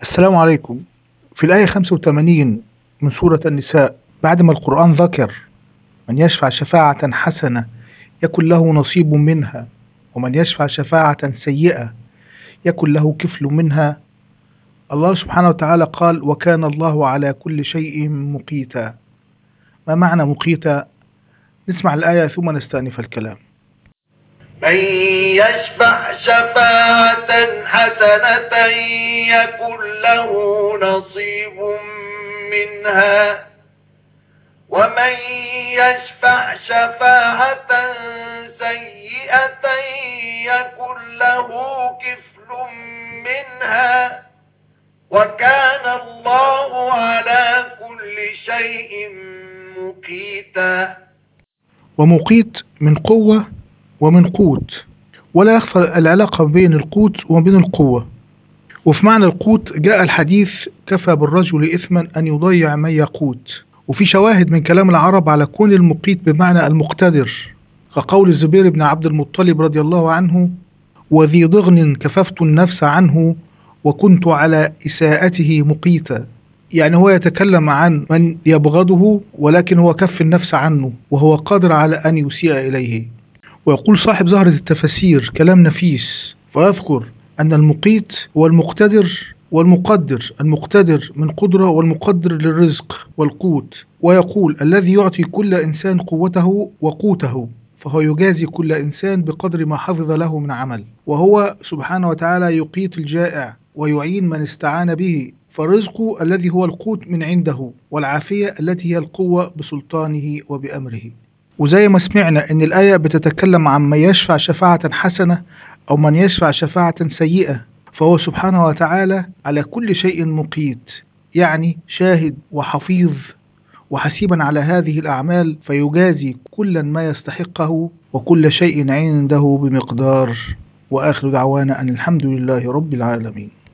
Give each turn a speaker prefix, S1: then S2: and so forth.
S1: السلام عليكم. في الآية 85 من سورة النساء، بعد ما القرآن ذكر من يشفع شفاعة حسنة يكن له نصيب منها، ومن يشفع شفاعة سيئة يكن له كفل منها، الله سبحانه وتعالى قال: وكان الله على كل شيء مقيتا. ما معنى مقيتا؟ نسمع الآية ثم نستأنف الكلام.
S2: من يشفع شفاعة حسنة يكن له نصيب منها، ومن يشفع شفاعة سيئة يكن له كفل منها، وكان الله على كل شيء مقيتا.
S1: ومقيت من قوة ومن قوت، ولا يخفى العلاقة بين القوت وبين القوة. وفي معنى القوت جاء الحديث: كفى بالرجل إثما أن يضيع من يقوت. وفي شواهد من كلام العرب على كون المقيت بمعنى المقتدر، كقول الزبير بن عبد المطلب رضي الله عنه: وذي ضغن كففت النفس عنه وكنت على إساءته مقيتا. يعني هو يتكلم عن من يبغضه، ولكن هو كف النفس عنه وهو قادر على أن يسيء إليه. ويقول صاحب زهرة التفاسير كلام نفيس، فيذكر أن المقيت هو المقتدر والمقدر. المقتدر من قدرة، والمقدر للرزق والقوت. ويقول: الذي يعطي كل إنسان قوته وقوته، فهو يجازي كل إنسان بقدر ما حفظ له من عمل. وهو سبحانه وتعالى يقيت الجائع ويعين من استعان به، فالرزق الذي هو القوت من عنده، والعافية التي هي القوة بسلطانه وبأمره. وزي ما سمعنا إن الآية بتتكلم عن من يشفع شفاعة حسنة أو من يشفع شفاعة سيئة، فهو سبحانه وتعالى على كل شيء مقيت، يعني شاهد وحفيظ وحسيبا على هذه الأعمال، فيجازي كلا ما يستحقه، وكل شيء عنده بمقدار. وآخر دعوانا أن الحمد لله رب العالمين.